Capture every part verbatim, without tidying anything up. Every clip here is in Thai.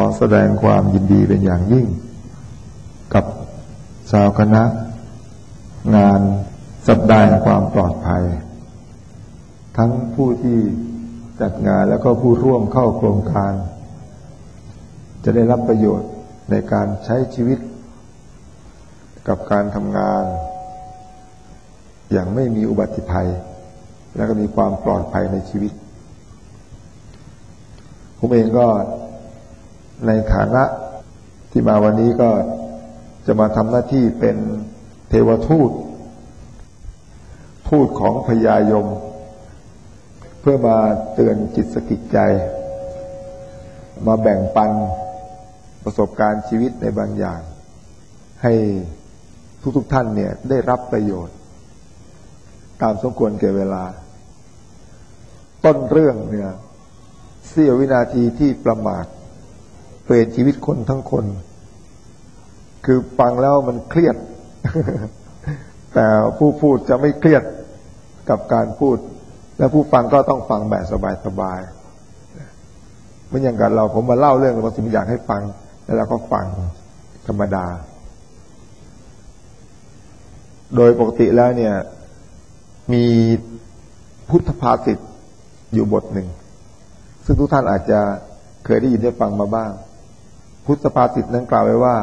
อแสดงความยินดีเป็นอย่างยิ่งกับชาวคณะงานสัปดาห์แห่งความปลอดภัยทั้งผู้ที่จัดงานแล้วก็ผู้ร่วมเข้าโครงการจะได้รับประโยชน์ในการใช้ชีวิตกับการทำงานอย่างไม่มีอุบัติภัยและก็มีความปลอดภัยในชีวิตผมเองก็ในฐานะที่มาวันนี้ก็จะมาทำหน้าที่เป็นเทวทูตทูตของพญายมเพื่อมาเตือนจิตสกิจใจมาแบ่งปันประสบการณ์ชีวิตในบางอย่างให้ทุกๆท่านเนี่ยได้รับประโยชน์ตามสมควรแก่เวลาต้นเรื่องเนี่ยเสี้ยววินาทีที่ประมาทเปลี่ยนชีวิตคนทั้งคนคือฟังแล้วมันเครียด แต่ผู้พูดจะไม่เครียดกับการพูดและผู้ฟังก็ต้องฟังแบบสบายๆเหมือนอย่างกันเราผมมาเล่าเรื่องบางสิ่งอยากให้ฟังแล้วเราก็ฟังธรรมดาโดยปกติแล้วเนี่ยมีพุทธภาษิตอยู่บทหนึ่งซึ่งทุกท่านอาจจะเคยได้ยินได้ฟังมาบ้างพุทธภาษิตนั้นกล่าวไว้ว่า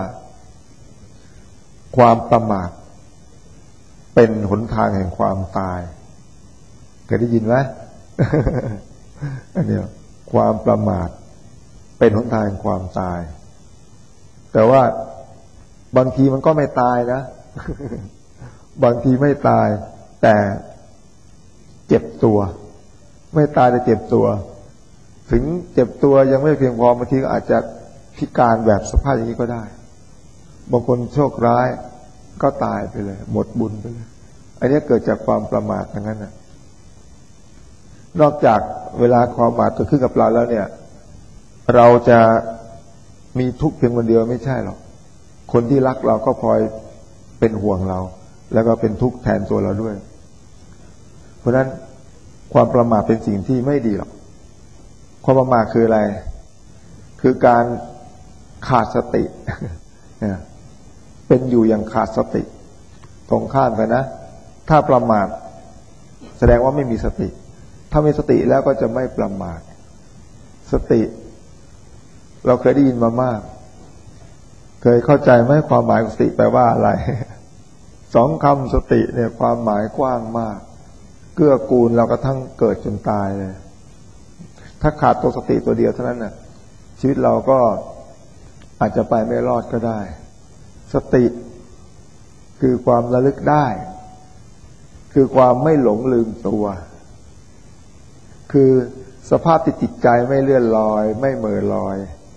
ความประมาทเป็นหนทางแห่งความตายเคยได้ยินไหม อันนี้ความประมาทเป็นหนทางแห่งความตายแต่ว่าบางทีมันก็ไม่ตายนะ บางทีไม่ตายแต่เจ็บตัวไม่ตายแต่เจ็บตัวถึงเจ็บตัวยังไม่เพียงพอบางทีก็อาจจะพิการแบบสภาพอย่างนี้ก็ได้บางคนโชคร้ายก็ตายไปเลยหมดบุญไปเลยอันนี้เกิดจากความประมาททั้งนั้นนะนอกจากเวลาความประมาทเกิดขึ้นกับเราแล้วเนี่ยเราจะมีทุกข์เพียงคนเดียวไม่ใช่หรอกคนที่รักเราก็พลอยเป็นห่วงเราแล้วก็เป็นทุกข์แทนตัวเราด้วยเพราะฉะนั้นความประมาทเป็นสิ่งที่ไม่ดีหรอกความประมาทคืออะไรคือการขาดสติ เป็นอยู่อย่างขาดสติตรงข้ามกันนะถ้าประมาทแสดงว่าไม่มีสติถ้ามีสติแล้วก็จะไม่ประมาทสติเราเคยได้ยินมามากเคยเข้าใจไหมความหมายของสติแปลว่าอะไร สองคำสติเนี่ยความหมายกว้างมากเกื้อกูลเรากระทั่งเกิดจนตายเลยถ้าขาดตัวสติตัวเดียวเท่านั้นน่ะชีวิตเราก็อาจจะไปไม่รอดก็ได้สติคือความระลึกได้คือความไม่หลงลืมตัวคือสภาพจิตใจไม่เลื่อนลอยไม่เหม่อลอย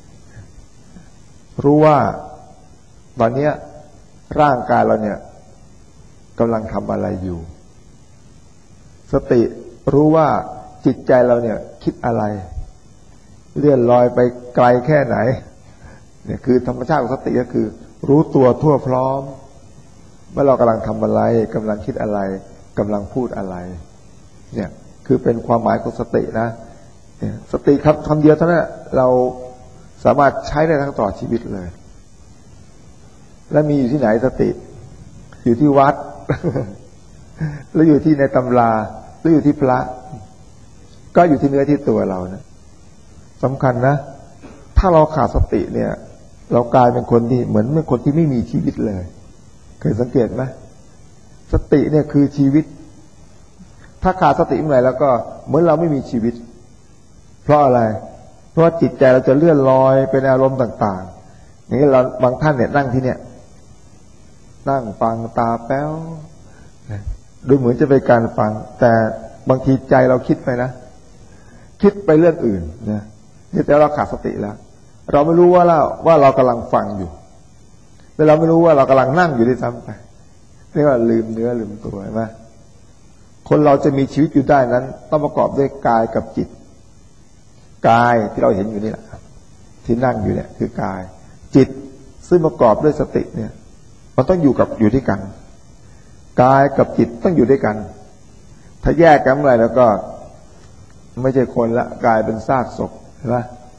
รู้ว่าตอนนี้ร่างกายเราเนี่ยกำลังทำอะไรอยู่สติรู้ว่าจิตใจเราเนี่ยคิดอะไรเลื่อนลอยไปไกลแค่ไหนเนี่ยคือธรรมชาติของสติก็คือรู้ตัวทั่วพร้อมเมื่อเรากำลังทำอะไรกำลังคิดอะไรกำลังพูดอะไรเนี่ยคือเป็นความหมายของสตินะเนี่ยสติครับคำเดียวเท่านั้นเราสามารถใช้ได้ทั้งต่อชีวิตเลยและมีอยู่ที่ไหนสติอยู่ที่วัด หรืออยู่ที่ในตำราหรืออยู่ที่พระก็อยู่ที่เนื้อที่ตัวเรานะสำคัญนะถ้าเราขาดสติเนี่ยเรากลายเป็นคนที่เหมือนเป็นคนที่ไม่มีชีวิตเลยเคยสังเกตไหมสติเนี่ยคือชีวิตถ้าขาดสติเมื่อไหร่แล้วก็เหมือนเราไม่มีชีวิตเพราะอะไรเพราะว่าจิตใจเราจะเลื่อนลอยเป็นอารมณ์ต่างๆอย่างนี้เราบางท่านเนี่ยนั่งที่เนี่ยนั่งฟังตาแป้วดูเหมือนจะเป็นการฟังแต่บางทีใจเราคิดไปนะคิดไปเรื่องอื่นนะนี่แต่เราขาดสติแล้วเราไม่รู้ว่าเราว่าเรากำลังฟังอยู่แต่เราไม่รู้ว่าเรากำลังนั่งอยู่ด้วยซ้ำไปเรียกว่าลืมเนื้อลืมตัวใช่ไหมคนเราจะมีชีวิตอยู่ได้นั้นต้องประกอบด้วยกายกับจิตกายที่เราเห็นอยู่นี่แหละที่นั่งอยู่เนี่ยคือกายจิตซึ่งประกอบด้วยสติเนี่ยมันต้องอยู่กับอยู่ด้วยกันกายกับจิตต้องอยู่ด้วยกันถ้าแยกกันเมื่อไหร่แล้วก็ไม่ใช่คนละกลายเป็นซากศพใช่ไหมซ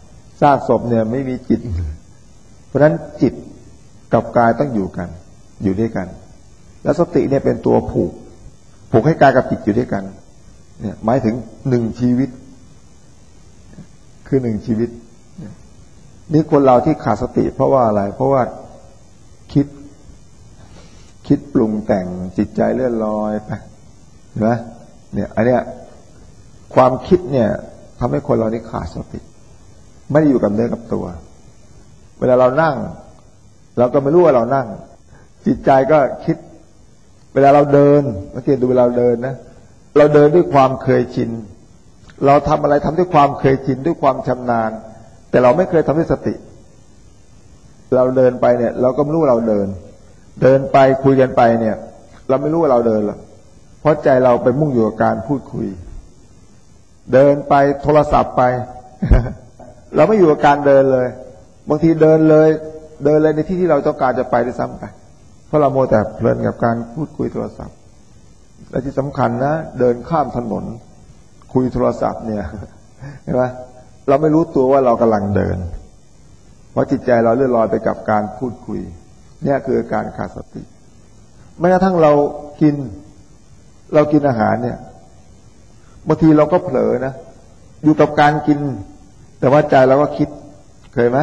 ซากศพเนี่ยไม่มีจิตเพราะฉะนั้นจิตกับกายต้องอยู่กันอยู่ด้วยกันแล้วสติเนี่ยเป็นตัวผูกผูกให้กายกับจิตอยู่ด้วยกันเนี่ยหมายถึงหนึ่งชีวิตคือหนึ่งชีวิตนี่คนเราที่ขาดสติเพราะว่าอะไรเพราะว่าคิดคิดปรุงแต่งจิตใจเลื่อนลอยไปเห็นไหมเนี่ยอันเนี้ยความคิดเนี่ยทำให้คนเรานี่ขาดสติไม่ได้อยู่กับเนื้อกับตัวเวลาเรานั่งเราก็ไม่รู้ว่าเรานั่งจิตใจก็คิดเวลาเราเดินสังเกตดูเวลาเราเดินนะเราเดินด้วยความเคยชินเราทำอะไรทำด้วยความเคยชินด้วยความชำนาญแต่เราไม่เคยทำด้วยสติเราเดินไปเนี่ยเราก็ไม่รู้ว่าเราเดินเดินไปคุยกันไปเนี่ยเราไม่รู้ว่าเราเดินหรอกเพราะใจเราไปมุ่งอยู่กับการพูดคุยเดินไปโทรศัพท์ไป เราไม่อยู่กับการเดินเลยบางทีเดินเลยเดินเลยในที่ที่เราต้องการจะไปด้วยซ้ำไปเพราะเราโมวแต่เพลินกับการพูดคุยโทรศัพท์และที่สำคัญนะเดินข้ามถนนคุยโทรศัพท์เนี่ยเห็นไหมเราไม่รู้ตัวว่าเรากำลังเดินเพราะจิตใจเราเลื่อนลอยไปกับการพูดคุยเนี่ยคือการขาดสติแม้กระทั่งเรากินเรากินอาหารเนี่ยบางทีเราก็เผลอนะอยู่กับการกินแต่ว่าใจเราก็คิดเคยไหม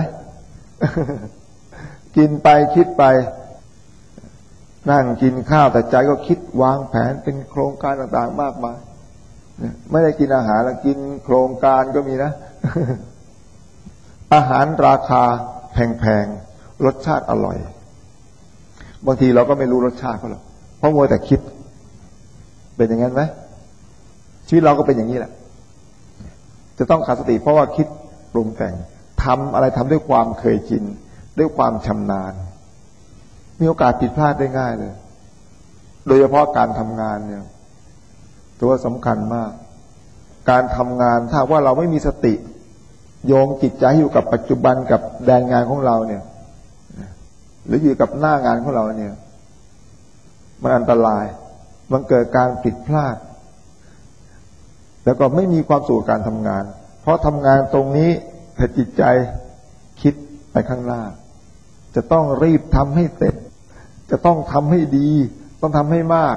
กินไปคิดไปนั่งกินข้าวแต่ใจก็คิดวางแผนเป็นโครงการต่างๆมากมายไม่ได้กินอาหารแล้วกินโครงการก็มีนะ อาหารราคาแพงๆรสชาติอร่อยบางทีเราก็ไม่รู้รสชาติเขาหรอกเพราะมัวแต่คิดเป็นอย่างนั้นไหมชีวิตเราก็เป็นอย่างนี้แหละจะต้องขาดสติเพราะว่าคิดปรุงแต่งทำอะไรทำด้วยความเคยชินด้วยความชำนาญมีโอกาสผิดพลาดได้ง่ายเลยโดยเฉพาะการทำงานเนี่ยตัวสำคัญมากการทำงานถ้าว่าเราไม่มีสติโยงจิตใจอยู่กับปัจจุบันกับแดนงานของเราเนี่ยหรืออยู่กับหน้างานของเราเนี่ยมันอันตรายมันเกิดการผิดพลาดแล้วก็ไม่มีความสุขกับการทำงานเพราะทำงานตรงนี้แต่จิตใจคิดไปข้างหน้าจะต้องรีบทำให้เสร็จจะต้องทำให้ดีต้องทำให้มาก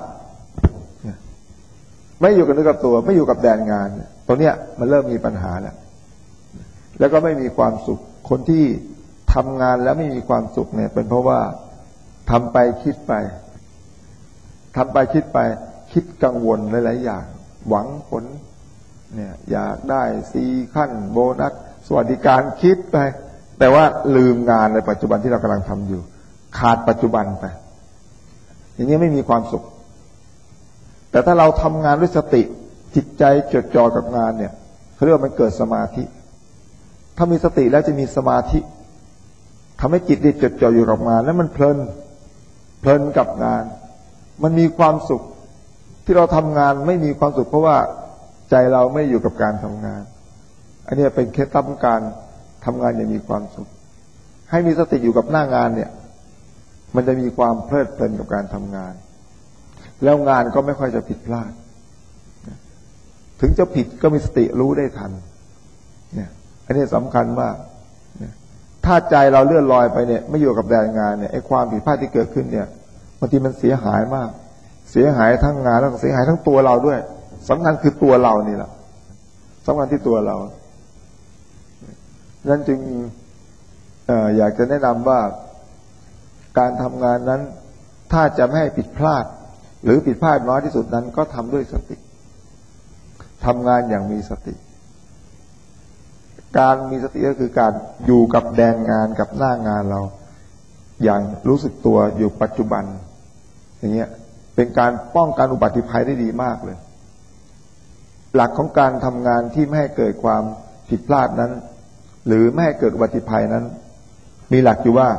ไม่อยู่กับเนื้อกับตัวไม่อยู่กับแดนงานตรงเนี้ยมันเริ่มมีปัญหาแล้วแล้วก็ไม่มีความสุขคนที่ทำงานแล้วไม่มีความสุขเนี่ยเป็นเพราะว่าทำไปคิดไปทำไปคิดไปคิดกังวลหลายๆอย่างหวังผลเนี่ยอยากได้ซีขั้นโบนัสสวัสดิการคิดไปแต่ว่าลืมงานในปัจจุบันที่เรากำลังทำอยู่ขาดปัจจุบันไปอย่างนี้ไม่มีความสุขแต่ถ้าเราทำงานด้วยสติจิตใจจดจ่อกับงานเนี่ยเขาเรียกว่ามันเกิดสมาธิถ้ามีสติแล้วจะมีสมาธิทำให้จิตได้จดจ่ออยู่กับงานแล้วมันเพลินเพลินกับงานมันมีความสุขที่เราทำงานไม่มีความสุขเพราะว่าใจเราไม่อยู่กับการทำงานอันนี้เป็นเคล็ดลับของการทำงานอย่างมีความสุขให้มีสติอยู่กับหน้างานเนี่ยมันจะมีความเพลิดเพลินกับการทำงานแล้วงานก็ไม่ค่อยจะผิดพลาดถึงจะผิดก็มีสติรู้ได้ทันเนี่ยอันนี้สำคัญมากถ้าใจเราเลื่อนลอยไปเนี่ยไม่อยู่กับแดนงานเนี่ยไอ้ความผิดพลาดที่เกิดขึ้นเนี่ยบางทีมันเสียหายมากเสียหายทั้งงานแล้วก็เสียหายทั้งตัวเราด้วยสำคัญคือตัวเรานี่แหละสำคัญที่ตัวเรานั้นจึงเอ่ออยากจะแนะนำว่าการทำงานนั้นถ้าจะไม่ให้ผิดพลาดหรือผิดพลาดน้อยที่สุดนั้นก็ทำด้วยสติทำงานอย่างมีสติการมีสติก็คือการอยู่กับแดนงานกับหน้างานเราอย่างรู้สึกตัวอยู่ปัจจุบันอย่างเงี้ยเป็นการป้องกันอุบัติภัยได้ดีมากเลยหลักของการทำงานที่ไม่ให้เกิดความผิดพลาดนั้นหรือไม่ให้เกิดอุบัติภัยนั้นมีหลักอยู่ว่า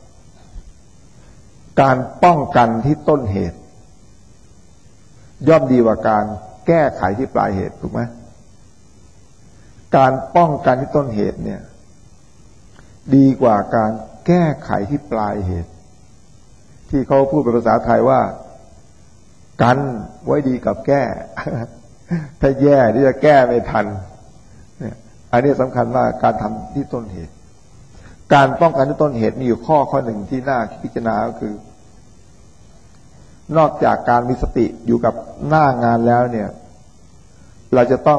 การป้องกันที่ต้นเหตุย่อมดีกว่าการแก้ไขที่ปลายเหตุถูกไหมการป้องกันที่ต้นเหตุเนี่ยดีกว่าการแก้ไขที่ปลายเหตุที่เขาพูดเป็นภาษาไทยว่ากันไว้ดีกับแก้ ถ้าแย่ที่จะแก้ไม่ทันเนี่ยอันนี้สำคัญมากการทำที่ต้นเหตุการป้องกันที่ต้นเหตุมีอยู่ข้อข้อหนึ่งที่น่าพิจารณาก็คือนอกจากการมีสติอยู่กับหน้างานแล้วเนี่ยเราจะต้อง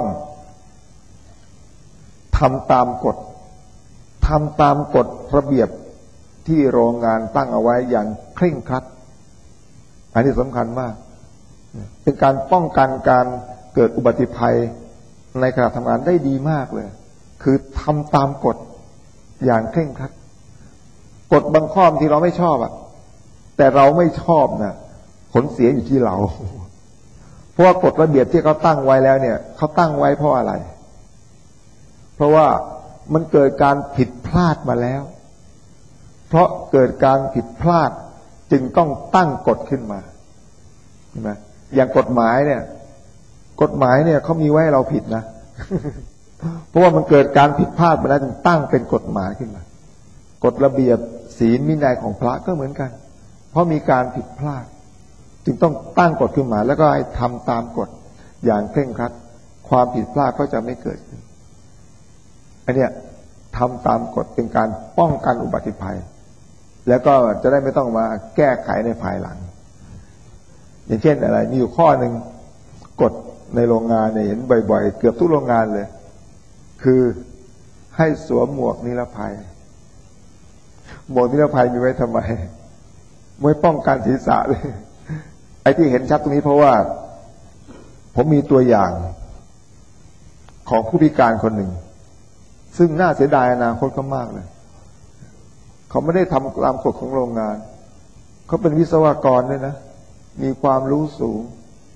ทำตามกฎทำตามกฎระเบียบที่โรงงานตั้งเอาไว้อย่างเคร่งครัดอันนี้สำคัญมากเป็นการป้องกันการเกิดอุบัติภัยในขณะทำงานได้ดีมากเลยคือทำตามกฎอย่างเคร่งครัดกฎบางข้อที่เราไม่ชอบอ่ะแต่เราไม่ชอบนะผลเสียอยู่ที่เราเพราะว่ากฎระเบียบที่เขาตั้งไว้แล้วเนี่ยเขาตั้งไว้เพราะอะไรเพราะว่ามันเกิดการผิดพลาดมาแล้วเพราะเกิดการผิดพลาดจึงต้องตั้งกฎขึ้นมาใช่ไหมอย่างกฎหมายเนี่ยกฎหมายเนี่ยเขามีไว้ให้เราผิดนะ เพราะว่ามันเกิดการผิดพลาดมาแล้วจึงตั้งเป็นกฎหมายขึ้นมากฎระเบียบศีลวินัยของพระก็เหมือนกันเพราะมีการผิดพลาดจึงต้องตั้งกฎขึ้นมาแล้วก็ให้ทำตามกฎอย่างเคร่งครัดความผิดพลาดก็จะไม่เกิดขึ้นอันเนี้ยทำตามกฎเป็นการป้องกันอุบัติภัยแล้วก็จะได้ไม่ต้องมาแก้ไขในภายหลังอย่างเช่นอะไรมีอยู่ข้อหนึ่งกฎในโรงงานเนี่ยเห็นบ่อยๆเกือบทุกโรงงานเลยคือให้สวมหมวกนิรภัยหมวกนิรภัยมีไว้ทำไมไว้ป้องกันศีรษะเลยไอ้ที่เห็นชัดตรงนี้เพราะว่าผมมีตัวอย่างของผู้พิการคนหนึ่งซึ่งน่าเสียดายอนาคตเขามากเลยเขาไม่ได้ทำตามกฎของโรงงานเขาเป็นวิศวกรด้วยนะมีความรู้สูง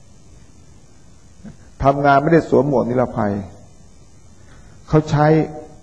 ทำงานไม่ได้สวมหมวกนิรภัยเขาใช้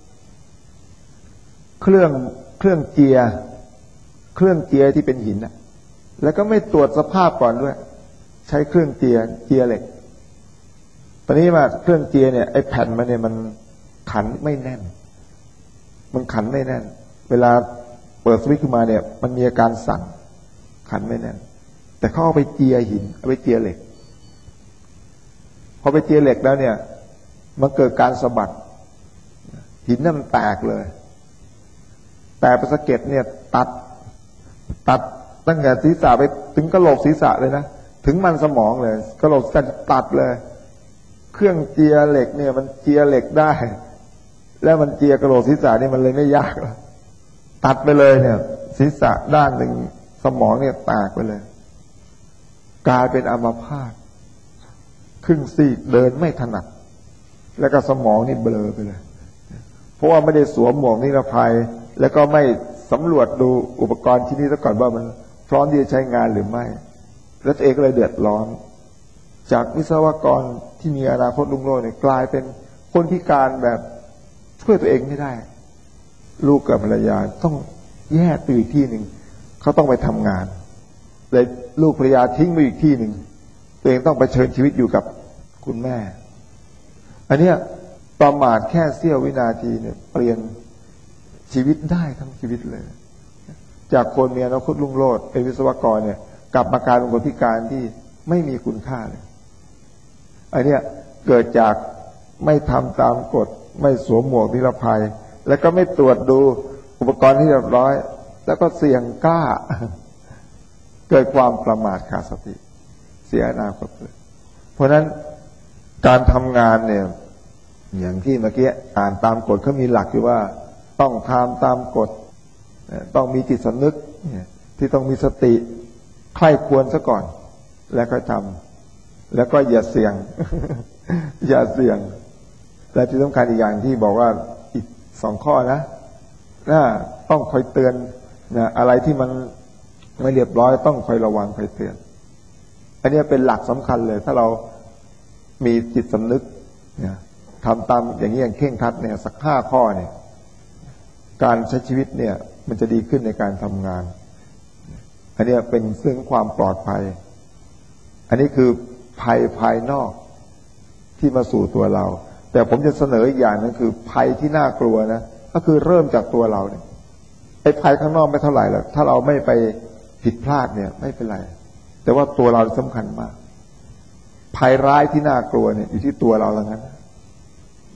เครื่องเครื่องเจียเครื่องเจียที่เป็นหินน่ะแล้วก็ไม่ตรวจสภาพก่อนด้วยใช้เครื่องเจียเจียเหล็กตอนนี้มาเครื่องเจียเนี่ยไอ้แผ่นมันเนี่ยมันขันไม่แน่นมันขันไม่แน่นเวลาเปิดสวิตช์ขึ้นมาเนี่ยมันมีอาการสั่นขันไม่แน่นแต่เขาเอาไปเจียหินเอาไปเจียเหล็กพอไปเจียเหล็กแล้วเนี่ยมันเกิดการสะบัดหินนั่นมันแตกเลยแตกเป็นสะเก็ดเนี่ยตัดตัดตั้งแต่ศีรษะไปถึงกะโหลกศีรษะเลยนะถึงมันสมองเลยกะโหลกศีรษะตัดเลยเครื่องเจียเหล็กเนี่ยมันเจียเหล็กได้แล้วมันเจียกะโหลกศีรษะนี่มันเลยไม่ยากแล้วตัดไปเลยเนี่ยศีรษะด้านหนึ่งสมองเนี่ยแตกไปเลยกลายเป็นอัมพาตครึ่งซีกเดินไม่ถนัดแล้วก็สมองนี่เบลอไปเลยเพราะว่าไม่ได้สวมหมวกนิรภัยแล้วก็ไม่สำรวจดูอุปกรณ์ที่นี่ซะก่อนว่ามันพร้อมที่จะใช้งานหรือไม่แล้วตัวเองก็เลยเดือดร้อนจากวิศวกรที่มีอนาคตรุ่งโรจน์เนี่ยกลายเป็นคนพิการแบบช่วยตัวเองไม่ได้ลูกกับภรรยาต้องแยกไปอีกที่หนึ่งเขาต้องไปทำงานเลยลูกภรรยาทิ้งไปอีกที่หนึ่งตัวเองต้องไปเผชิญชีวิตอยู่กับคุณแม่อันเนี้ยประมาทแค่เสี้ยววินาทีเนี่ยเปลี่ยนชีวิตได้ทั้งชีวิตเลยจากคนมีอนาคตรุ่งโรจน์เป็นวิศวกรเนี่ยกลับมากลายเป็นคนพิการที่ไม่มีคุณค่าเลยอันเนี้ยเกิดจากไม่ทำตามกฎไม่สวมหมวกนิรภัยแล้วก็ไม่ตรวจดูอุปกรณ์ที่เรียบร้อยแล้วก็เสี่ยงกล้าเกิดความประมาทขาดสติเสียอนาคตเลยเพราะฉะนั้นการทำงานเนี่ยอย่างที่เมื่อกี้อ่านตามกฎเขามีหลักอยู่ว่าต้องทำตามกฎต้องมีจิตสำนึกที่ต้องมีสติใคร่ควรซะก่อนแล้วก็ทำแล้วก็อย่าเสี่ยง อย่าเสี่ยงและที่สำคัญอีกอย่างที่บอกว่าอีกสองข้อนะน่าต้องคอยเตือนนะอะไรที่มันไม่เรียบร้อยต้องคอยระวังคอยเตือนอันนี้เป็นหลักสำคัญเลยถ้าเรามีจิตสำนึกเนี่ยทำตามอย่างนี้อย่างเคร่งครัดเนี่ยสักห้าข้อเนี่ยการใช้ชีวิตเนี่ยมันจะดีขึ้นในการทำงานอันนี้เป็นซึ่งความปลอดภัยอันนี้คือภัยภายนอกที่มาสู่ตัวเราแต่ผมจะเสนออีกอย่างนึงคือภัยที่น่ากลัวนะก็คือเริ่มจากตัวเราเนี่ยไอ้ภัยข้างนอกไม่เท่าไหร่หรอกถ้าเราไม่ไปผิดพลาดเนี่ยไม่เป็นไรแต่ว่าตัวเราสำคัญมากภัยร้ายที่น่ากลัวเนี่ยอยู่ที่ตัวเราแล้วนั้นเพราะ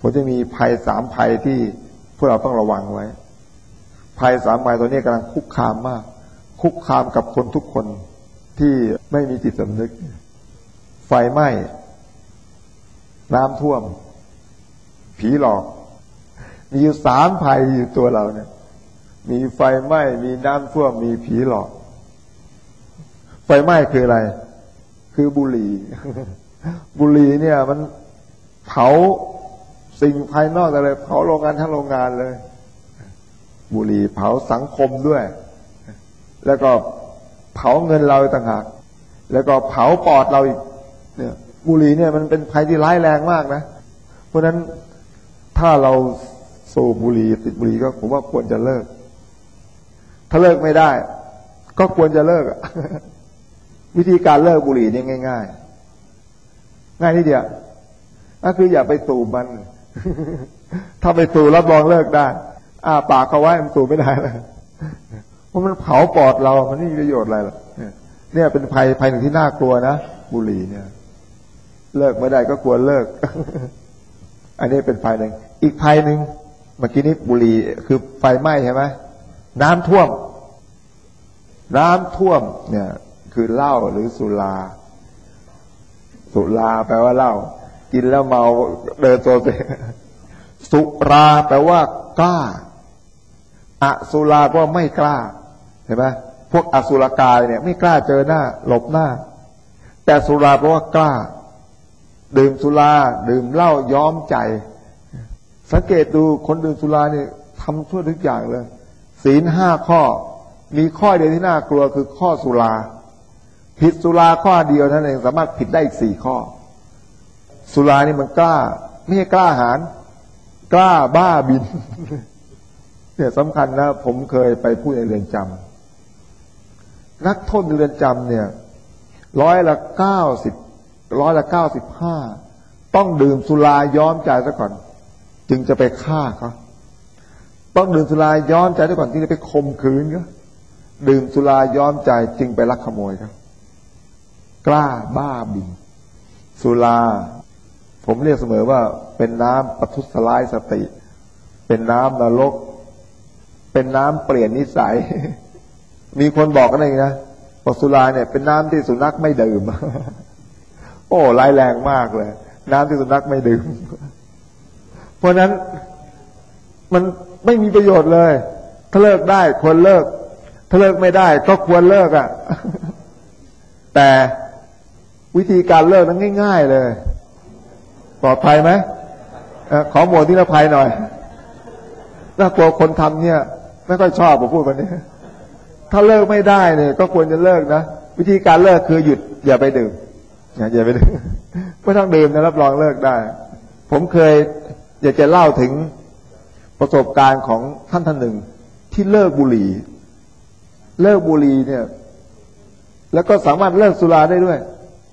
ผมจะมีภัยสามภัยที่พวกเราต้องระวังไว้ภัยสามภัยตัวนี้กำลังคุกคามมากคุกคามกับคนทุกคนที่ไม่มีจิตสำนึกไฟไหม้น้ำท่วมผีหลอกมีอยู่สามภัยอยู่ตัวเราเนี่ยมีไฟไหม้มีน้ำท่วมมีผีหลอกไฟไหม้คืออะไรคือบุหรี่ บุหรี่เนี่ยมันเผาสิ่งภายนอกอะไรเผาโรงงานทั้งโรงงานเลยบุหรี่เผาสังคมด้วยแล้วก็เผาเงินเราต่างหากแล้วก็เผาปอดเราอีกเนี่ยบุหรี่เนี่ยมันเป็นภัยที่ร้ายแรงมากนะเพราะฉะนั้นถ้าเราสูบบุหรี่ติดบุหรี่ก็ผมว่าควรจะเลิกถ้าเลิกไม่ได้ก็ควรจะเลิก วิธีการเลิกบุหรี่เนี่ยง่ายๆง่ายนิดเดียวก็คืออย่าไปสูบมัน ถ้าไปสูบรับรองเลิกได้อ้าปากเขาไว้มันสูบไม่ได้เลยเพราะมันเผาปอดเรามันไม่มีประโยชน์อะไรหรอกเนี่ยเป็นภัยภัยหนึ่งที่น่ากลัวนะบุหรี่เนี่ยเลิกไม่ได้ก็ควรเลิก อันนี้เป็นภัยหนึ่งอีกภัยหนึ่งเมื่อกี้นี้บุหรี่คือไฟไหม้ใช่ไหมน้ำท่วมน้ำท่วมเนี่ยคือเหล้าหรือสุราสุราแปลว่าเหล้ากินแล้วเมาเดินตัวเตะสุราแปลว่ากล้าอสุราแปลว่าไม่กล้าเห็นไหมพวกอสุรกายเนี่ยไม่กล้าเจอหน้าหลบหน้าแต่สุราแปลว่ากล้าดื่มสุราดื่มเหล้าย้อมใจสังเกตดูคนดื่มสุราเนี่ยทำชั่วทุกอย่างเลยศีลห้าข้อมีข้อเดียวที่น่ากลัวคือข้อสุราผิดสุราข้อเดียวนั่นเองสามารถผิดได้อีกสี่ข้อสุรานี่มันกล้าไม่ใช่กล้าหาญกล้าบ้าบิน เนี่ยสำคัญนะผมเคยไปพูดในเรือนจำนักโทษในเรือนจำเนี่ยร้อยละเก้าสิบร้อยละเก้าสิบห้าต้องดื่มสุราย้อมใจซะก่อนจึงจะไปฆ่าเขาต้องดื่มสุราย้อมใจซะก่อนที่จะไปข่มขืนเขาดื่มสุราย้อมใจจึงไปลักขโมยเขากล้าบ้าบินสุราผมเรียกเสมอว่าเป็นน้ำปทุสลายสติเป็นน้ำนรกเป็นน้ำเปลี่ยนนิสัย มีคนบอกกันเองนะว่าสุราเนี่ยเป็นน้ำที่สุนัขไม่ดื่ม โอ้ร้ายแรงมากเลยน้ำที่สุนัขไม่ดื่ม เพราะนั้นมันไม่มีประโยชน์เลยถ้าเลิกได้ควรเลิกถ้าเลิกไม่ได้ก็ควรเลิกอ่ะ แต่วิธีการเลิกนั้นง่ายๆเลยปลอดภัยไหมขอหมวดที่ละภัยหน่อยน่ากลัวคนทำเนี่ยไม่ค่อยชอบผมพูดวันนี้ถ้าเลิกไม่ได้เนี่ยก็ควรจะเลิกนะวิธีการเลิกคือหยุดอย่าไปดื่มอย่าไปดื่มไม่ต้องดื่มนะรับรองเลิกได้ผมเคยอยากจะเล่าถึงประสบการณ์ของท่านท่านหนึ่งที่เลิกบุหรี่เลิกบุหรี่เนี่ยแล้วก็สามารถเลิกสุราได้ด้วย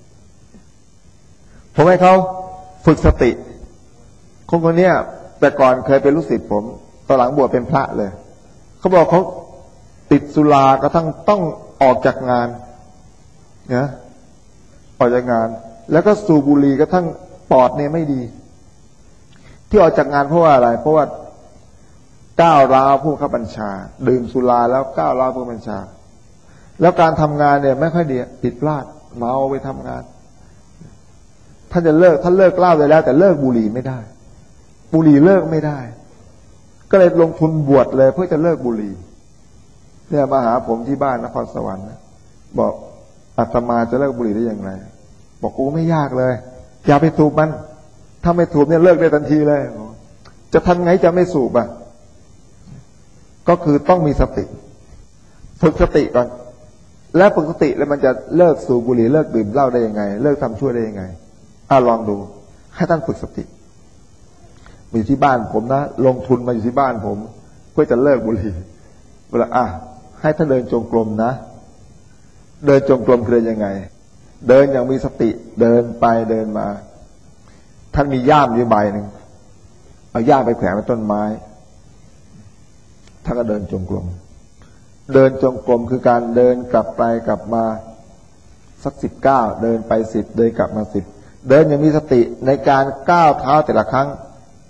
ผมให้เขาฝึกสติคนคนนี้แต่ก่อนเคยเป็นลูกศิษย์ผมตอนหลังบวชเป็นพระเลยเขาบอกเขาติดสุรากระทั่งต้องออกจากงานนะออกจากงานแล้วก็สูบบุหรี่กระทั่งปอดเนี่ยไม่ดีที่ออกจากงานเพราะว่าอะไรเพราะว่าก้าวร้าวผู้บังคับบัญชาดื่มสุราแล้วก้าวร้าวผู้บังคับบัญชาแล้วการทำงานเนี่ยไม่ค่อยดีผิดพลาดเมาไปทำงานท่านจะเลิกท่านเลิกเหล้าไปแล้วแต่เลิกบุหรี่ไม่ได้บุหรี่เลิกไม่ได้ก็เลยลงทุนบวชเลยเพื่อจะเลิกบุหรี่เนี่ยมาหาผมที่บ้านนครสวรรค์นะบอกอาตมาจะเลิกบุหรี่ได้อย่างไรบอกกูไม่ยากเลยอย่าไปสูบมันถ้าไม่สูบเนี่ยเลิกได้ทันทีเลยจะทำไงจะไม่สูบอ่ะก็คือต้องมีสติฝึกสติก่อนแล้วฝึกสติแล้วมันจะเลิกสูบบุหรี่เลิกดื่มเหล้าได้ยังไงเลิกทำชั่วได้ยังไงอ่ะลองดูให้ท่านฝึกสติมาอยู่ที่บ้านผมนะลงทุนมาอยู่ที่บ้านผมเพื่อจะเลิกบุหรี่เวลาอ่ะให้ท่านเดินจงกรมนะเดินจงกรมคือเดินยังไงเดินอย่างมีสติเดินไปเดินมาท่านมีย่ามอยู่ใบหนึ่งเอาย่ามไปแขวนไว้ต้นไม้ท่านก็เดินจงกรมเดินจงกรมคือการเดินกลับไปกลับมาสักสิบเก้าเดินไปสิบเดินกลับมาสิบเดินอย่างมีสติในการก้าวเท้าแต่ละครั้ง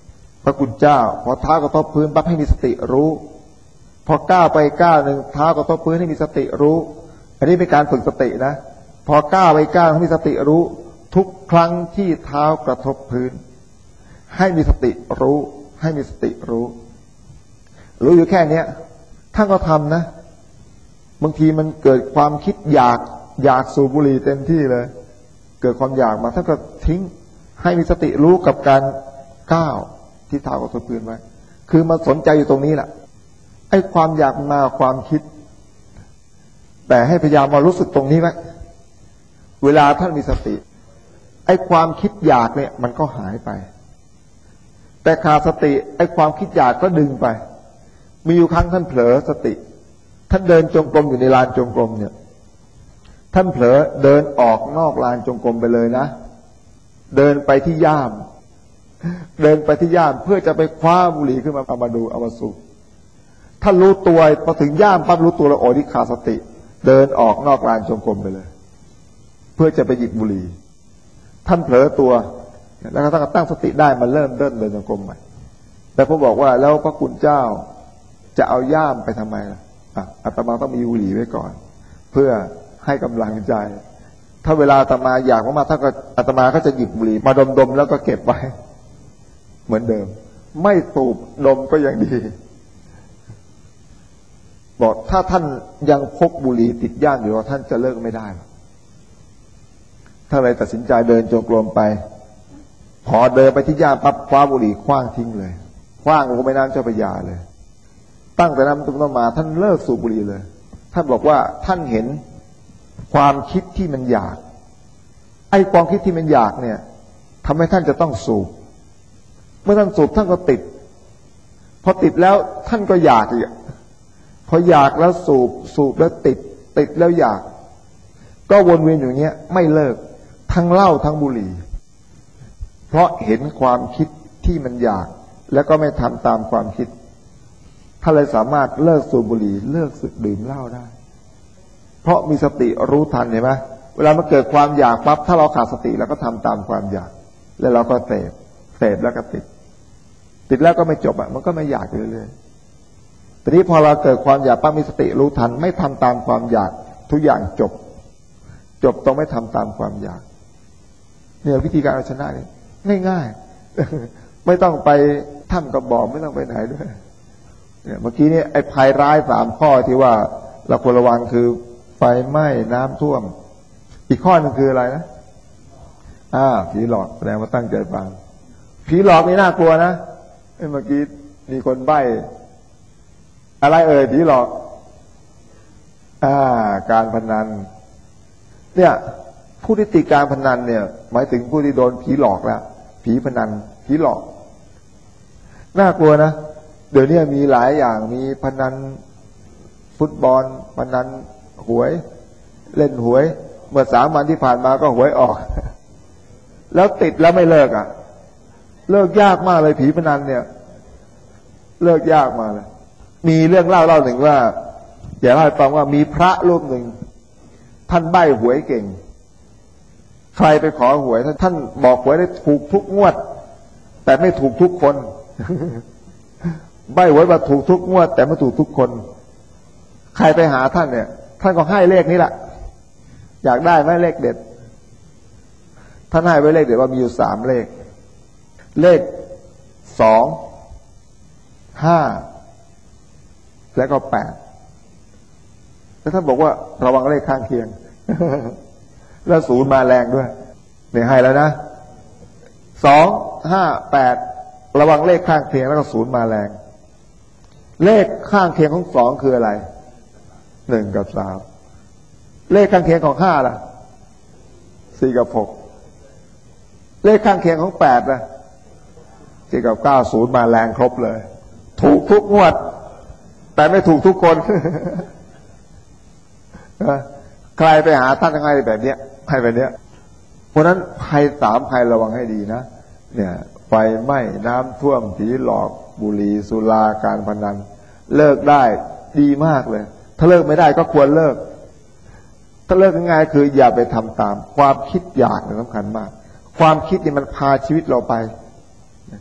พระคุณเจ้าพอเท้ากระทบพื้นปั๊บให้มีสติรู้พอก้าวไปก้าวหนึ่งเท้ากระทบพื้นให้มีสติรู้อันนี้เป็นการฝึกสตินะพอก้าวไปก้าวให้มีสติรู้ทุกครั้งที่เท้ากระทบพื้นให้มีสติรู้ให้มีสติรู้รู้อยู่แค่เนี้ยท่านก็ทำนะบางทีมันเกิดความคิดอยากอยากสูบบุหรี่เต็มที่เลยเกิดความอยากมาท่านก็ทิ้งให้มีสติรู้กับการก้าวที่เท้ากระทบพื้นไว้คือมาสนใจอยู่ตรงนี้แหละไอ้ความอยากมาความคิดแต่ให้พยายามมารู้สึกตรงนี้ไว้เวลาท่านมีสติไอ้ความคิดอยากเนี่ยมันก็หายไปแต่ขาดสติไอ้ความคิดอยากก็ดึงไปมีอยู่ครั้งท่านเผลอสติท่านเดินจงกรมอยู่ในลานจงกรมเนี่ยท่านเผลอเดินออกนอกลานจงกรมไปเลยนะเดินไปที่ย่ามเดินไปที่ย่ามเพื่อจะไปคว้าบุหรี่ขึ้นมาเอามาดูเอามาสูบท่านรู้ตัวพอถึงย่ามปั๊บรู้ตัวแล้วโอ้ที่ขาดสติเดินออกนอกลานจงกรมไปเลยเพื่อจะไปหยิบบุหรี่ท่านเผลอตัวแล้วก็ตั้งตั้งสติได้มาเริ่มเดินเดินจงกรมใหม่แต่ผมบอกว่าแล้วพระคุณเจ้าจะเอาย่ามไปทำไมล่ะอาตมาต้องมีบุหรี่ไว้ก่อนเพื่อให้กำลังใจถ้าเวลาอาตมาอยากมากๆถ้าก็อาตมาก็จะหยิบบุหรี่มาดมๆแล้วก็เก็บไว้เหมือนเดิมไม่สูบดมก็ยังดีบอกถ้าท่านยังพกบุหรี่ติดย่ามอยู่ท่านจะเลิกไม่ได้ถ้าเลยตัดสินใจเดินจงกรมไปพอเดินไปที่ย่ามปั๊บคว้าบุหรี่คว้างทิ้งเลยคว้างลงไปน้ำเจ้าพระยาเลยตั้งแต่นั้นต้นมาท่านเลิกสูบบุหรี่เลยท่านบอกว่าท่านเห็นความคิดที่มันอยากไอ้ความคิดที่มันอยากเนี่ยทำให้ท่านจะต้องสูบเมื่อท่านสูบท่านก็ติดพอติดแล้วท่านก็อยากอีกพออยากแล้วสูบสูบแล้วติดติดแล้วอยากก็วนเวียนอย่างเงี้ยไม่เลิกทั้งเหล้าทั้งบุหรี่เพราะเห็นความคิดที่มันอยากแล้วก็ไม่ทำตามความคิดท่านเลยสามารถเลิกสูบบุหรี่เลิกสึกดื่มเหล้าได้เพราะมีสติรู้ทันเห็นไหมเวลามันเกิดความอยากปั๊บถ้าเราขาดสติแล้วก็ทำตามความอยากแล้วเราก็เสพเสพแล้วก็ติดติดแล้วก็ไม่จบอ่ะมันก็ไม่อยากเรื่อยๆทีนี้พอเราเกิดความอยากปั๊บมีสติรู้ทันไม่ทำตามความอยากทุกอย่างจบจบต้องไม่ทำตามความอยากเนี่ยวิธีการเอาชนะนี่ง่ายๆไม่ต้องไปถ้ำกระบอกไม่ต้องไปไหนด้วยเนี่ยเมื่อกี้นี่ไอ้ภัยร้ายสามข้อที่ว่าเราควรระวังคือไฟไหม้น้ำท่วมอีกข้อหนึ่งคืออะไรนะอ่าผีหลอกแสดงว่าตั้งใจฟังผีหลอกนี่น่ากลัวนะเมื่อกี้มีคนใบ้อะไรเอ่ยผีหลอกอ่าการพนันเนี่ยผู้ที่ติดการพนันเนี่ยหมายถึงผู้ที่โดนผีหลอกแล้วผีพนันผีหลอกน่ากลัวนะเดี๋ยวนี้มีหลายอย่างมีพนันฟุตบอลพนันหวยเล่นหวยเมื่อสามวันที่ผ่านมาก็หวยออกแล้วติดแล้วไม่เลิกอ่ะเลิกยากมากเลยผีพนันเนี่ยเลิกยากมากเลยมีเรื่องเล่าเล่าหนึ่งว่าอยากเล่าให้ฟังว่ามีพระรูปหนึ่งท่านใบ้หวยเก่งใครไปขอหวยท่านท่านบอกหวยได้ถูกทุกงวดแต่ไม่ถูกทุกคนใบ้หวยว่าถูกทุกงวดแต่ไม่ถูกทุกคนใครไปหาท่านเนี่ยท่านก็ให้เลขนี้แหละอยากได้ไหมเลขเด็ดท่านให้ไว้เลขเด็ดว่ามีอยู่สามเลขเลขสองห้าแล้วก็แปดแล้วท่านบอกว่าระวังเลขข้างเคียงแล้วศูนย์มาแรงด้วยเนี่ยให้แล้วนะสองห้าแปดระวังเลขข้างเคียงแล้วก็ศูนย์มาแรงเลขข้างเคียงของสองคืออะไรหนึ่งกับสามเลขข้างเคียงของห้าล่ะสี่กับหกเลขข้างเคียงของแปดล่ะสี่กับเก้าศูนย์มาแรงครบเลยถูกทุกงวดแต่ไม่ถูกทุกคนใครไปหาท่านยังไงแบบเนี้ยให้แบบเนี้ยเพราะนั้นภัยสามภัยระวังให้ดีนะเนี่ยไฟไหม้น้ำท่วมผีหลอกบุหรี่สุราการพนันเลิกได้ดีมากเลยถ้าเลิกไม่ได้ก็ควรเลิกถ้าเลิกง่ายๆคืออย่าไปทำตามความคิดอยากเนี่ยสำคัญมากความคิดเนี่ยมันพาชีวิตเราไปถ้า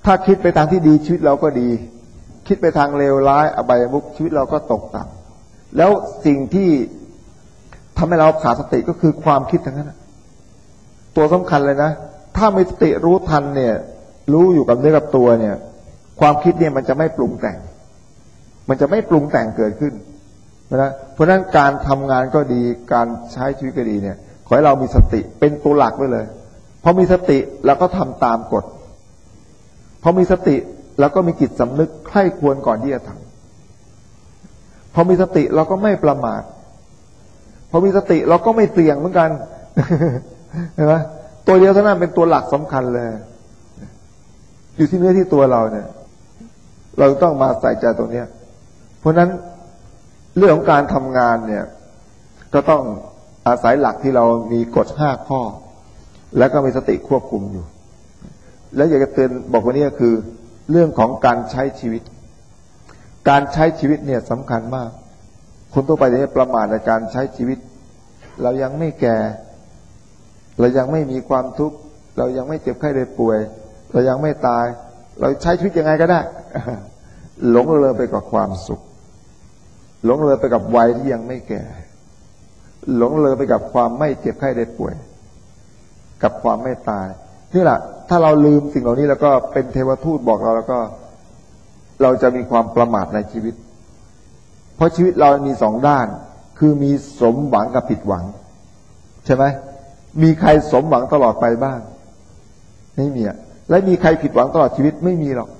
ถ้าคิดไปทางที่ดีชีวิตเราก็ดีคิดไปทางเลวร้ายอบายมุขชีวิตเราก็ตกต่ำแล้วสิ่งที่ทำให้เราขาดสติก็คือความคิดทั้งนั้นตัวสำคัญเลยนะถ้ามีสติรู้ทันเนี่ยรู้อยู่กับเนื้อกับตัวเนี่ยความคิดเนี่ยมันจะไม่ปรุงแต่งมันจะไม่ปรุงแต่งเกิดขึ้นนะเพราะฉะนั้นการทำงานก็ดีการใช้ชีวิตก็ดีเนี่ยขอให้เรามีสติเป็นตัวหลักไว้เลยพอมีสติแล้วก็ทำตามกฎพอมีสติแล้วก็มีจิตสำนึกใคร่ควรก่อนที่จะทำพอมีสติเราก็ไม่ประมาทพอมีสติเราก็ไม่เสี่ยงเหมือนกันเห็นไหมตัวเดียวเท่านั้นเป็นตัวหลักสำคัญเลยอยู่ที่เนื้อที่ตัวเราเนี่ยเราต้องมาใส่ใจตรงนี้เพราะฉะนั้นเรื่องของการทำงานเนี่ยก็ต้องอาศัยหลักที่เรามีกฎห้าข้อแล้วก็มีสติควบคุมอยู่แล้วอยากจะเตือนบอกวันนี้ก็คือเรื่องของการใช้ชีวิตการใช้ชีวิตเนี่ยสำคัญมากคนทั่วไปจะประมาทในการใช้ชีวิตเรายังไม่แก่เรายังไม่มีความทุกข์เรายังไม่เจ็บไข้ได้ป่วยเรายังไม่ตายเราใช้ชีวิตยังไงก็ได้หลงเลอไปกับความสุขหลงเลอไปกับวัยที่ยังไม่แก่หลงเลอไปกับความไม่เจ็บไข้ได้ป่วยกับความไม่ตายนี่แหละถ้าเราลืมสิ่งเหล่านี้แล้วก็เป็นเทวทูตบอกเราแล้วก็เราจะมีความประมาทในชีวิตเพราะชีวิตเรามีสองด้านคือมีสมหวังกับผิดหวังใช่ไหมมีใครสมหวังตลอดไปบ้างไม่มีอ่ะและมีใครผิดหวังตลอดชีวิตไม่มีหรอก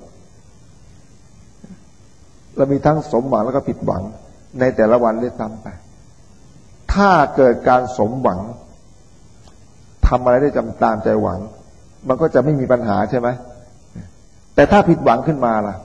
เรามีทั้งสมหวังแล้วก็ผิดหวังในแต่ละวันด้วยซ้ำไปถ้าเกิดการสมหวังทำอะไรได้จำตามใจหวังมันก็จะไม่มีปัญหาใช่ไหมแต่ถ้าผิดหวังขึ้นมาล่ะ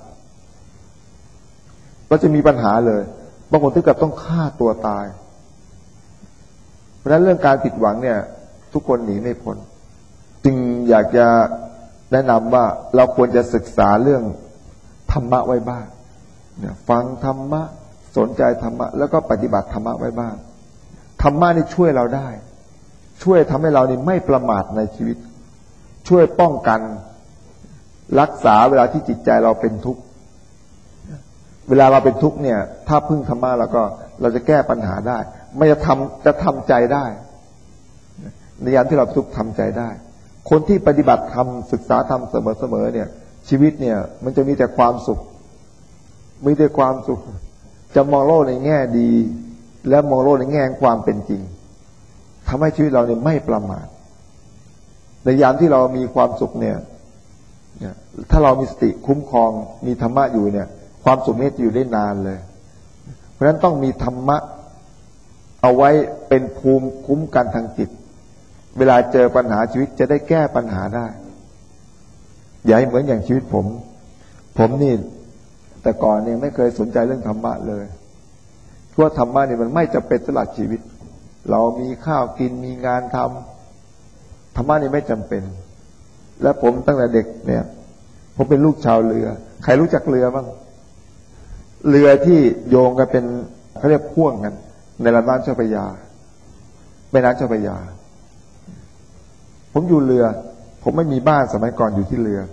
ก็จะมีปัญหาเลยบางคนถึงกับต้องฆ่าตัวตายเพราะฉะนั้นเรื่องการผิดหวังเนี่ยทุกคนหนีไม่พ้นจึงอยากจะแนะนำว่าเราควรจะศึกษาเรื่องธรรมะไว้บ้างเนี่ยฟังธรรมะสนใจธรรมะแล้วก็ปฏิบัติธรรมะไว้บ้างธรรมะนี่ช่วยเราได้ช่วยทำให้เรานี่ไม่ประมาทในชีวิตช่วยป้องกันรักษาเวลาที่จิตใจเราเป็นทุกข์เวลาเราเป็นทุกข์เนี่ยถ้าพึ่งธรรมะแล้วก็เราจะแก้ปัญหาได้ไม่จะทำจะทำใจได้ในยามที่เราทุกข์ทำใจได้คนที่ปฏิบัติธรรมศึกษาธรรมเสมอๆเนี่ยชีวิตเนี่ยมันจะมีแต่ความสุขมีแต่ความสุขจะมองโลกในแง่ดีและมองโลกในแง่ความเป็นจริงทำให้ชีวิตเราเนี่ยไม่ประมาทในยามที่เรามีความสุขเนี่ยถ้าเรามีสติคุ้มครองมีธรรมะอยู่เนี่ยความสุขนี้จะอยู่ได้นานเลยเพราะฉะนั้นต้องมีธรรมะเอาไว้เป็นภูมิคุ้มกันทางจิตเวลาเจอปัญหาชีวิตจะได้แก้ปัญหาได้อย่าให้เหมือนอย่างชีวิตผมผมนี่แต่ก่อนเนี่ยไม่เคยสนใจเรื่องธรรมะเลยเพราะธรรมะนี่มันไม่จำเป็นตลอดชีวิตเรามีข้าวกินมีงานทำธรรมะนี่ไม่จำเป็นและผมตั้งแต่เด็กเนี่ยผมเป็นลูกชาวเรือใครรู้จักเรือบ้างเรือที่โยงกันเป็นเขาเรียกพ่วงกันในลำน้ำเจ้าพระยาแม่น้ำเจ้าพระยาผมอยู่เรือผมไม่มีบ้านสมัยก่อนอยู่ที่เรือ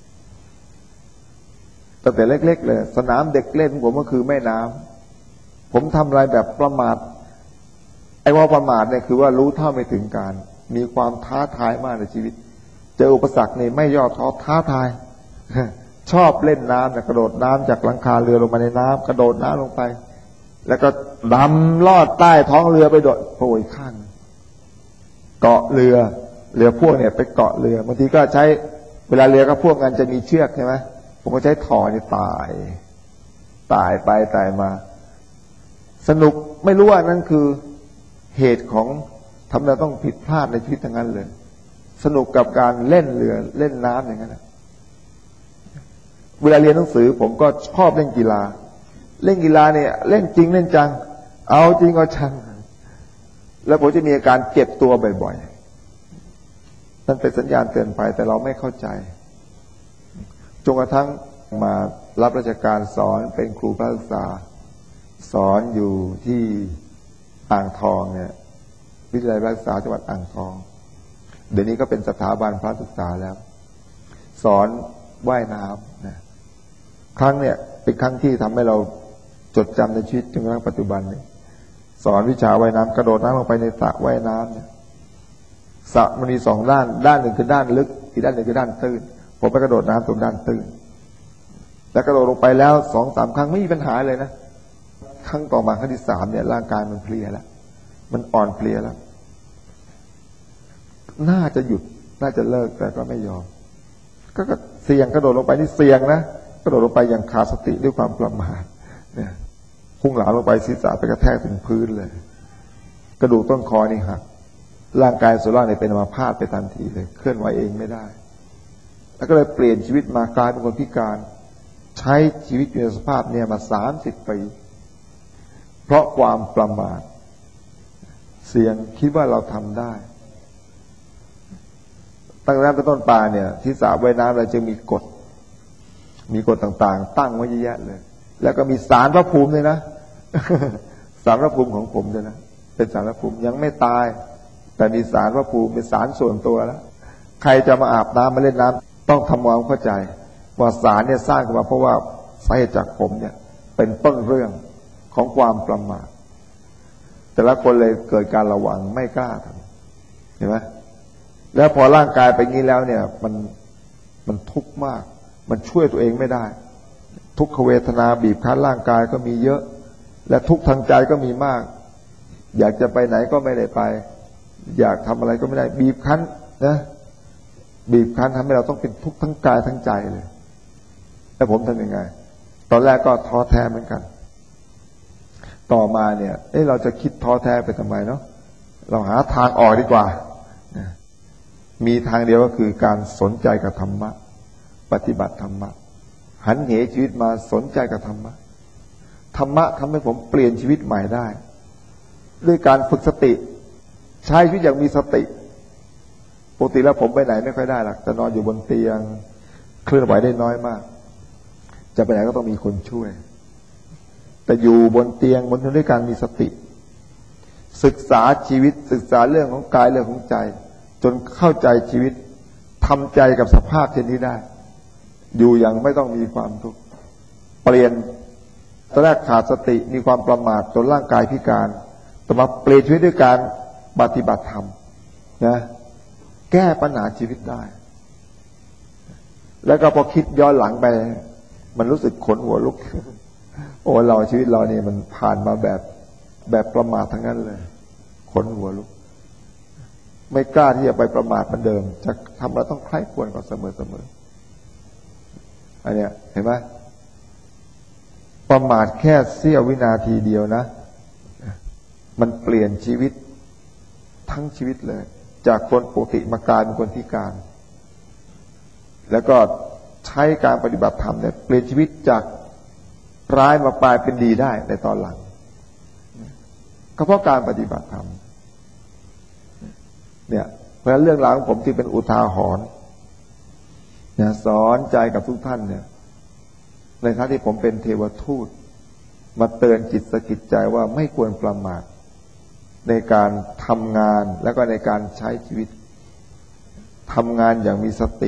ตั้งแต่เล็กๆเลยสนามเด็กเล่นผมก็คือแม่น้ำผมทำอะไรแบบประมาทไอ้ว่าประมาทเนี่ยคือว่ารู้เท่าไม่ถึงการมีความท้าทายมากในชีวิตเจออุปสรรคนี่ไม่ย่อท้อท้าทายชอบเล่นน้ำเนี่ยกระโดดน้ำจากหลังคาเรือลงมาในน้ำกระโดดน้ำลงไปแล้วก็ดำลอดใต้ท้องเรือไปโดดโผล่ข้างเกาะเรือเรือพ่วงเนี่ยไปเกาะเรือบางทีก็ใช้เวลาเรือก็พ่วงกันจะมีเชือกใช่ไหมผมก็ใช้ถ่อนี่ตายตายไปตายมาสนุกไม่รู้ว่านั่นคือเหตุของทำให้เราต้องผิดพลาดในชีวิตทั้งนั้นเลยสนุกกับการเล่นเรือเล่นน้ำอย่างนั้นเวลาเรียนหนังสือผมก็ชอบเล่นกีฬาเล่นกีฬาเนี่ยเล่นจริงเล่นจังเอาจริงเอาจังแล้วผมจะมีอาการเจ็บตัวบ่อยๆนั่นเป็นสัญญาณเตือนภัยแต่เราไม่เข้าใจจนกระทั่งมารับราชการสอนเป็นครูภาคศึกษาสอนอยู่ที่อ่างทองเนี่ยวิทยาลัยภาคศึกษาจังหวัดอ่างทองเดี๋ยวนี้ก็เป็นสถาบันพระศึกษาแล้วสอนว่ายน้ำนะครั้งเนี่ยเป็นครั้งที่ทำให้เราจดจำในชีวิตจนกระทั่งปัจจุบันนี้สอนวิชาว่ายน้ำกระโดดน้ำลงไปในสระว่ายน้ำเนี่ยสระมันมีสองด้านด้านหนึ่งคือด้านลึกอีกด้านหนึ่งคือด้านตื้นผมไปกระโดดน้ำตรงด้านตื้นแล้วกระโดดลงไปแล้วสองสามครั้งไม่มีปัญหาเลยนะครั้งต่อมาครั้งที่สามเนี่ยร่างกายมันเพลียแล้วมันอ่อนเพลียแล้วน่าจะหยุดน่าจะเลิกแต่ก็ไม่ยอมก็เสี่ยงกระโดดลงไปนี่เสี่ยงนะกระโดดลงไปอย่างขาดสติด้วยความประมาทเนี่ยพุ่งหลาลงไปศีรษะไปกระแทกถึงพื้นเลยกระดูกต้นคอนี่หักร่างกายส่วนล่างเนี่ยเป็นอัมพาตไปทันทีเลยเคลื่อนไหวเองไม่ได้แล้วก็เลยเปลี่ยนชีวิตมากลายเป็นคนพิการใช้ชีวิตอยู่ในสภาพเนี่ยมาสามสิบปีเพราะความประมาทเสี่ยงคิดว่าเราทำได้ตั้งแต่นั้นเป็นต้นมาเนี่ยที่สระว่ายน้ำเราจะมีกฎมีกฎต่างๆตั้งไว้เยอะแยะเลยแล้วก็มีศาลพระภูมิเลยนะศาลพระภูมิของผมเลยนะเป็นศาลพระภูมิยังไม่ตายแต่มีศาลพระภูมิเป็นศาลส่วนตัวแล้วใครจะมาอาบน้ำมาเล่นน้ำต้องทำความเข้าใจว่าศาลเนี่ยสร้างขึ้นมาเพราะว่าสาเหตุจากผมเนี่ยเป็นต้นเรื่องของความประมาทแต่ละคนเลยเกิดการระวังไม่กล้าทำเห็นไหมแล้วพอร่างกายไปงี้แล้วเนี่ยมันมันทุกข์มากมันช่วยตัวเองไม่ได้ทุกขเวทนาบีบคั้นร่างกายก็มีเยอะและทุกข์ทางใจก็มีมากอยากจะไปไหนก็ไม่ได้ไปอยากทำอะไรก็ไม่ได้บีบคั้นนะบีบคั้นทำให้เราต้องเป็นทุกข์ทั้งกายทั้งใจเลยแล้วผมทำยังไงตอนแรกก็ท้อแท้เหมือนกันต่อมาเนี่ยเอ๊ะเราจะคิดท้อแท้ไปทำไมเนาะเราหาทางออกดีกว่านะมีทางเดียวก็คือการสนใจกับธรรมะปฏิบัติธรรมะหันเหชีวิตมาสนใจกับธรรมะธรรมะทำให้ผมเปลี่ยนชีวิตใหม่ได้ด้วยการฝึกสติใช้ชีวิตอย่างมีสติปกติแล้วผมไปไหนไม่ค่อยได้หรอกจะนอนอยู่บนเตียงเคลื่อนไหวได้น้อยมากจะไปไหนก็ต้องมีคนช่วยแต่อยู่บนเตียงบนนั้นด้วยการมีสติศึกษาชีวิตศึกษาเรื่องของกายเรื่องของใจจนเข้าใจชีวิตทำใจกับสภาพเช่นนี้ได้อยู่อย่างไม่ต้องมีความทุกข์เปลี่ยนตอนแรกขาดสติมีความประมาทจนร่างกายพิการต่อมาเปลี่ยนชีวิตด้วยการปฏิบัติธรรมนะแก้ปัญหาชีวิตได้แล้วก็พอคิดย้อนหลังไปมันรู้สึกขนหัวลุกโอ้เราชีวิตเราเนี่ยมันผ่านมาแบบแบบประมาททั้งนั้นเลยขนหัวลุกไม่กล้าที่จะไปประมาทเหมือนเดิมจะทำเราต้องใคร่ควรก่อนเสมอเสมออันเนี้ยเห็นไหมประมาทแค่เสี้ยววินาทีเดียวนะมันเปลี่ยนชีวิตทั้งชีวิตเลยจากคนปกติมากลายเป็นคนพิการแล้วก็ใช้การปฏิบัติธรรมเนี่ยเปลี่ยนชีวิตจากร้ายมากลายเป็นดีได้ในตอนหลังก็เพราะการปฏิบัติธรรมเนี่ยเพราะฉะนั้นเรื่องราวของผมที่เป็นอุทาหรณ์เนี่ยสอนใจกับทุกท่านเนี่ยในฐานะที่ผมเป็นเทวทูตมาเตือนจิตสะกิดใจว่าไม่ควรประมาทในการทำงานแล้วก็ในการใช้ชีวิตทำงานอย่างมีสติ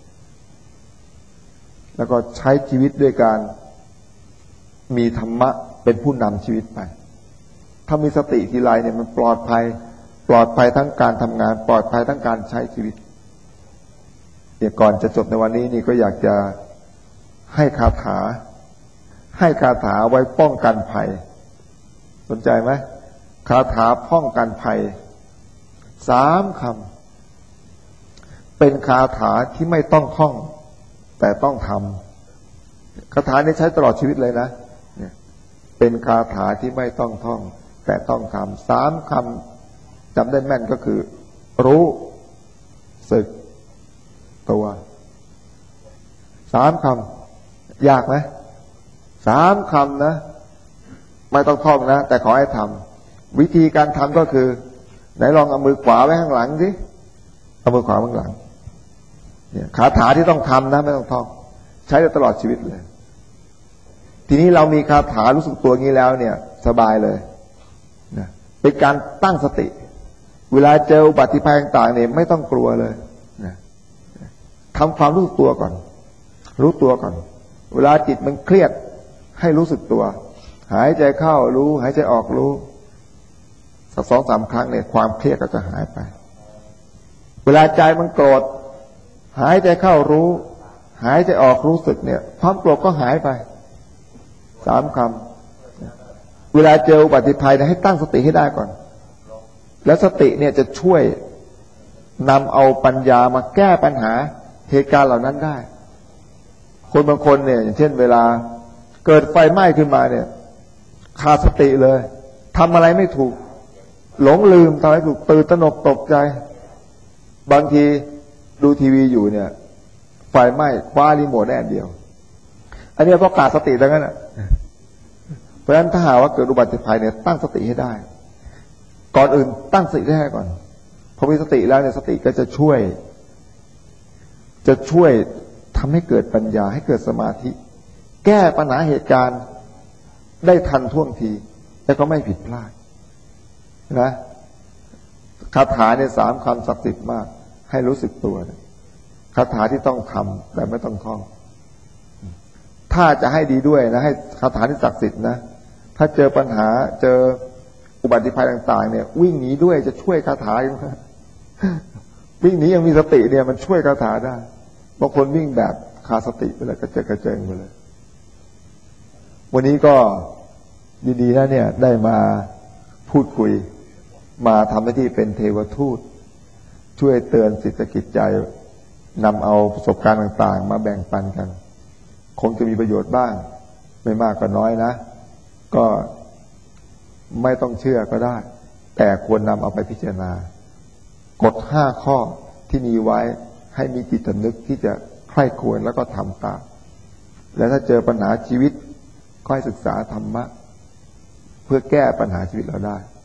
แล้วก็ใช้ชีวิตด้วยการมีธรรมะเป็นผู้นำชีวิตไปถ้ามีสติทีไรเนี่ยมันปลอดภัยปลอดภัยทั้งการทำงานปลอดภัยทั้งการใช้ชีวิตเดี๋ยวก่อนจะจบในวันนี้นี่ก็อยากจะให้คาถาให้คาถาไว้ป้องกันภัยสนใจไหมคาถาป้องกันภัยสามคำเป็นคาถาที่ไม่ต้องท่องแต่ต้องทำคาถานี้ใช้ตลอดชีวิตเลยนะเนี่ยเป็นคาถาที่ไม่ต้องท่องแต่ต้องทำสามคำจำได้แม่นก็คือรู้สึกตัวสามคำยากไหมสามคำนะไม่ต้องท่องนะแต่ขอให้ทำวิธีการทำก็คือไหนลองเอามือขวาไว้ข้างหลังสิเอามือขวาไว้ข้างหลังเนี่ยคาถาที่ต้องทำนะไม่ต้องท่องใช้ได้ตลอดชีวิตเลยทีนี้เรามีคาถารู้สึกตัวงี้แล้วเนี่ยสบายเลยนะเป็นการตั้งสติเวลาเจออุบัติภัยต่างๆเนี่ยไม่ต้องกลัวเลยนะทำความรู้สึกตัวก่อนรู้ตัวก่อนเวลาจิตมันเครียดให้รู้สึกตัวหายใจเข้ารู้หายใจออกรู้สักสองสามครั้งเนี่ยความเครียดก็จะหายไปเวลาใจมันโกรธหายใจเข้ารู้หายใจออกรู้สึกเนี่ยความโกรธก็หายไปสามคำเวลาเจออุบัติภัยเนี่ยให้ตั้งสติให้ได้ก่อนแล้วสติเนี่ยจะช่วยนำเอาปัญญามาแก้ปัญหาเหตุการณ์เหล่านั้นได้คนบางคนเนี่ยอย่างเช่นเวลาเกิดไฟไหม้ขึ้นมาเนี่ยขาดสติเลยทำอะไรไม่ถูกหลงลืมทำอะไรถูกตื่นตระหนกตกใจบางทีดูทีวีอยู่เนี่ยไฟไหม้คว้ารีโมทได้อันเดียวอันนี้เพราะขาดสติดังนั้นอ่ะเพราะฉะนั้นถ้าหากว่าเกิดอุบัติภัยเนี่ยตั้งสติให้ได้ก่อนอื่นตั้งสติให้ก่อนพอมีสติแล้วเนี่ยสติก็จะช่วยจะช่วยทำให้เกิดปัญญาให้เกิดสมาธิแก้ปัญหาเหตุการณ์ได้ทันท่วงทีแต่ก็ไม่ผิดพลาดนะคาถาเนี่ยสามคำศักดิ์สิทธิ์มากให้รู้สึกตัวคาถาที่ต้องทำแต่ไม่ต้องท่องถ้าจะให้ดีด้วยนะให้คาถาที่ศักดิ์สิทธิ์นะถ้าเจอปัญหาเจออุบัติภัยต่างๆเนี่ยวิ่งหนีด้วยจะช่วยคาถาวิ่งหนียังมีสติเนี่ยมันช่วยคาถาได้บางคนวิ่งแบบขาดสติไปเลยกระเจิงกระเจิงไปเลยวันนี้ก็ดีๆนะเนี่ยได้มาพูดคุยมาทำหน้าที่เป็นเทวทูตช่วยเตือนจิตกิจใจนำเอาประสบการณ์ต่างๆมาแบ่งปันกันคงจะมีประโยชน์บ้างไม่มากก็น้อยนะก็ไม่ต้องเชื่อก็ได้แต่ควรนำเอาไปพิจารณากฎห้าข้อที่มีไว้ให้มีจิตสำนึกที่จะใคร่ควรแล้วก็ทำตามและถ้าเจอปัญหาชีวิตก็ให้ศึกษาธรรมะเพื่อแก้ปัญหาชีวิตเราได้